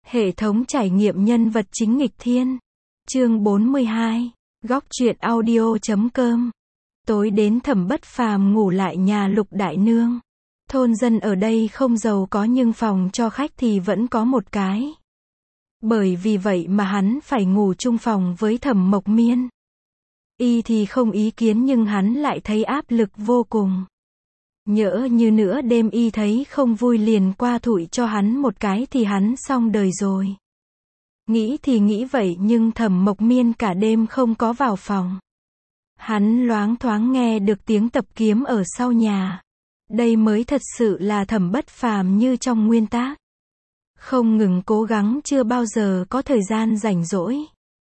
Hệ thống trải nghiệm nhân vật chính nghịch thiên. Chương 42. Góc truyện audio.com. Tối đến Thẩm Bất Phàm ngủ lại nhà Lục đại nương. Thôn dân ở đây không giàu có nhưng phòng cho khách thì vẫn có một cái. Bởi vì vậy mà hắn phải ngủ chung phòng với Thẩm Mộc Miên. Y thì không ý kiến nhưng hắn lại thấy áp lực vô cùng. Nhỡ như nửa đêm y thấy không vui liền qua thụi cho hắn một cái thì hắn xong đời rồi. Nghĩ thì nghĩ vậy nhưng Thẩm Mộc Miên cả đêm không có vào phòng. Hắn loáng thoáng nghe được tiếng tập kiếm ở sau nhà. Đây mới thật sự là Thẩm Bất Phàm như trong nguyên tác. Không ngừng cố gắng chưa bao giờ có thời gian rảnh rỗi.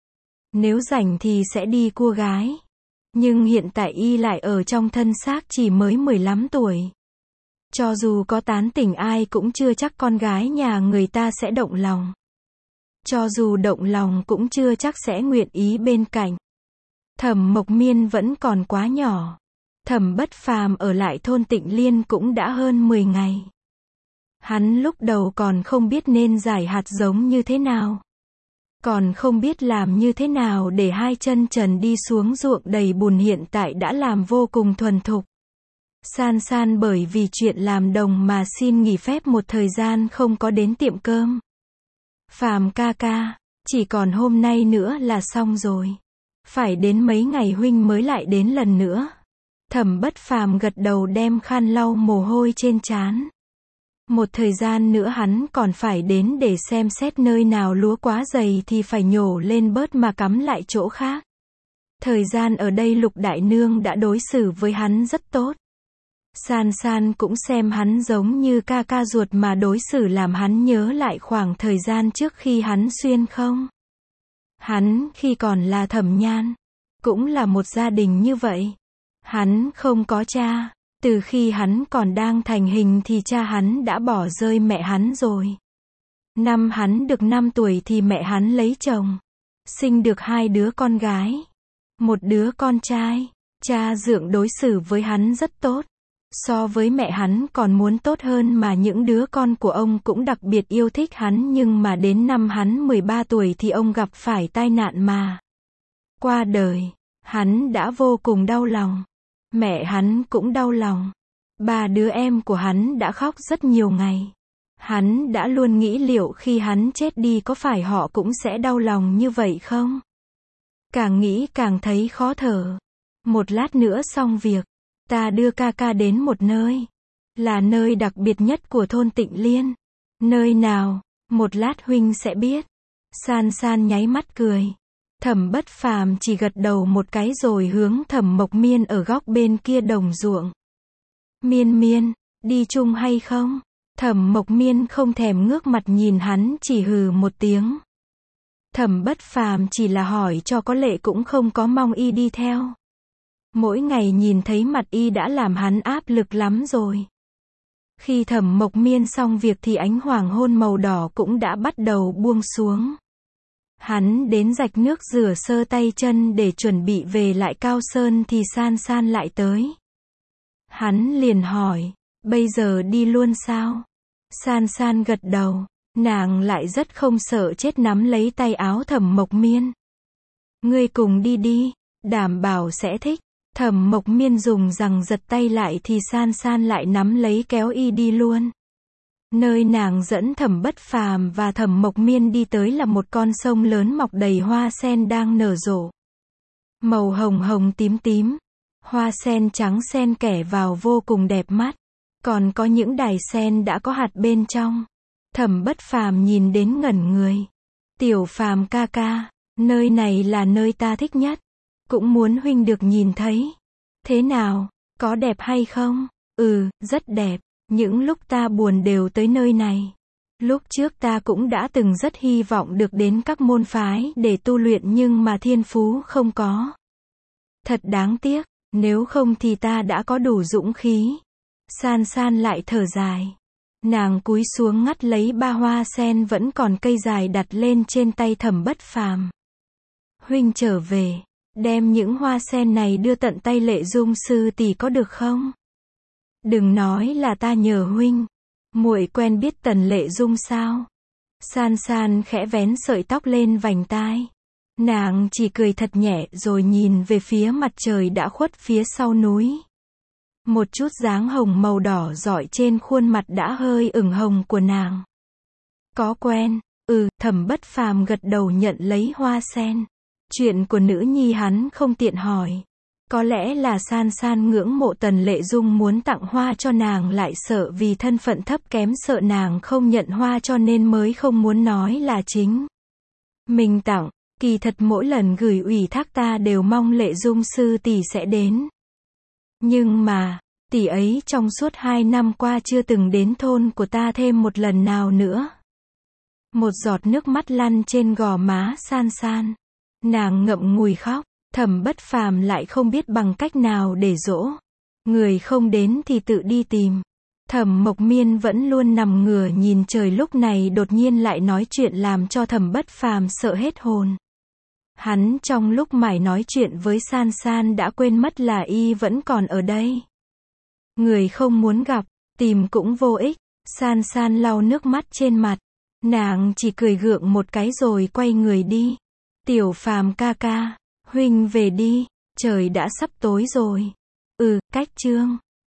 Nếu rảnh thì sẽ đi cua gái. Nhưng hiện tại y lại ở trong thân xác chỉ mới 15 tuổi. Cho dù có tán tỉnh ai cũng chưa chắc con gái nhà người ta sẽ động lòng. Cho dù động lòng cũng chưa chắc sẽ nguyện ý bên cạnh. Thẩm Mộc Miên vẫn còn quá nhỏ. Thẩm Bất Phàm ở lại thôn Tịnh Liên cũng đã hơn 10 ngày. Hắn lúc đầu còn không biết nên rải hạt giống như thế nào. Còn không biết làm như thế nào để hai chân trần đi xuống ruộng đầy bùn hiện tại đã làm vô cùng thuần thục. San San bởi vì chuyện làm đồng mà xin nghỉ phép một thời gian không có đến tiệm cơm. Phàm ca ca, chỉ còn hôm nay nữa là xong rồi. Phải đến mấy ngày huynh mới lại đến lần nữa. Thẩm Bất Phàm gật đầu đem khăn lau mồ hôi trên trán. Một thời gian nữa hắn còn phải đến để xem xét nơi nào lúa quá dày thì phải nhổ lên bớt mà cắm lại chỗ khác. Thời gian ở đây Lục đại nương đã đối xử với hắn rất tốt. San San cũng xem hắn giống như ca ca ruột mà đối xử làm hắn nhớ lại khoảng thời gian trước khi hắn xuyên không. Hắn khi còn là Thẩm Nhan, cũng là một gia đình như vậy. Hắn không có cha. Từ khi hắn còn đang thành hình thì cha hắn đã bỏ rơi mẹ hắn rồi. Năm hắn được 5 tuổi thì mẹ hắn lấy chồng. Sinh được 2 đứa con gái. Một đứa con trai. Cha dượng đối xử với hắn rất tốt. So với mẹ hắn còn muốn tốt hơn mà những đứa con của ông cũng đặc biệt yêu thích hắn nhưng mà đến năm hắn 13 tuổi thì ông gặp phải tai nạn mà qua đời. Hắn đã vô cùng đau lòng. Mẹ hắn cũng đau lòng. 3 đứa em của hắn đã khóc rất nhiều ngày. Hắn đã luôn nghĩ liệu khi hắn chết đi có phải họ cũng sẽ đau lòng như vậy không? Càng nghĩ càng thấy khó thở. Một lát nữa xong việc, ta đưa ca ca đến một nơi. Là nơi đặc biệt nhất của thôn Tịnh Liên. Nơi nào? Một lát huynh sẽ biết. San San nháy mắt cười. Thẩm Bất Phàm chỉ gật đầu một cái rồi hướng Thẩm Mộc Miên ở góc bên kia đồng ruộng. Miên Miên, đi chung hay không? Thẩm Mộc Miên không thèm ngước mặt nhìn hắn chỉ hừ một tiếng. Thẩm Bất Phàm chỉ là hỏi cho có lệ cũng không có mong y đi theo. Mỗi ngày nhìn thấy mặt y đã làm hắn áp lực lắm rồi. Khi Thẩm Mộc Miên xong việc thì ánh hoàng hôn màu đỏ cũng đã bắt đầu buông xuống. Hắn đến rạch nước rửa sơ tay chân để chuẩn bị về lại Cao Sơn thì San San lại tới. Hắn liền hỏi, bây giờ đi luôn sao? San San gật đầu, nàng lại rất không sợ chết nắm lấy tay áo Thẩm Mộc Miên. Ngươi cùng đi đi, đảm bảo sẽ thích. Thẩm Mộc Miên dùng rằng giật tay lại thì San San lại nắm lấy kéo y đi luôn. Nơi nàng dẫn Thẩm Bất Phàm và Thẩm Mộc Miên đi tới là một con sông lớn mọc đầy hoa sen đang nở rộ. Màu hồng hồng tím tím. Hoa sen trắng xen kẽ vào vô cùng đẹp mắt. Còn có những đài sen đã có hạt bên trong. Thẩm Bất Phàm nhìn đến ngẩn người. Tiểu Phàm ca ca, nơi này là nơi ta thích nhất. Cũng muốn huynh được nhìn thấy. Thế nào, có đẹp hay không? Ừ, rất đẹp. Những lúc ta buồn đều tới nơi này. Lúc trước ta cũng đã từng rất hy vọng được đến các môn phái để tu luyện nhưng mà thiên phú không có. Thật đáng tiếc, nếu không thì ta đã có đủ dũng khí. San San lại thở dài. Nàng cúi xuống ngắt lấy 3 hoa sen vẫn còn cây dài đặt lên trên tay Thẩm Bất Phàm. Huynh trở về, đem những hoa sen này đưa tận tay Lệ Dung sư tỷ có được không? Đừng nói là ta nhờ huynh. Muội quen biết Tần Lệ Dung sao? San San khẽ vén sợi tóc lên vành tai. Nàng chỉ cười thật nhẹ rồi nhìn về phía mặt trời đã khuất phía sau núi. Một chút dáng hồng màu đỏ rọi trên khuôn mặt đã hơi ửng hồng của nàng. Có quen, Thẩm Bất Phàm gật đầu nhận lấy hoa sen. Chuyện của nữ nhi hắn không tiện hỏi. Có lẽ là San San ngưỡng mộ Tần Lệ Dung muốn tặng hoa cho nàng lại sợ vì thân phận thấp kém sợ nàng không nhận hoa cho nên mới không muốn nói là chính mình tặng. Kỳ thật mỗi lần gửi ủy thác ta đều mong Lệ Dung sư tỷ sẽ đến. Nhưng mà, tỷ ấy trong suốt 2 năm qua chưa từng đến thôn của ta thêm một lần nào nữa. Một giọt nước mắt lăn trên gò má San San. Nàng ngậm ngùi khóc. Thẩm Bất Phàm lại không biết bằng cách nào để dỗ. Người không đến thì tự đi tìm. Thẩm Mộc Miên vẫn luôn nằm ngửa nhìn trời lúc này đột nhiên lại nói chuyện làm cho Thẩm Bất Phàm sợ hết hồn. Hắn trong lúc mải nói chuyện với San San đã quên mất là y vẫn còn ở đây. Người không muốn gặp, tìm cũng vô ích. San San lau nước mắt trên mặt. Nàng chỉ cười gượng một cái rồi quay người đi. Tiểu Phàm ca ca, huynh về đi, trời đã sắp tối rồi. Cách chương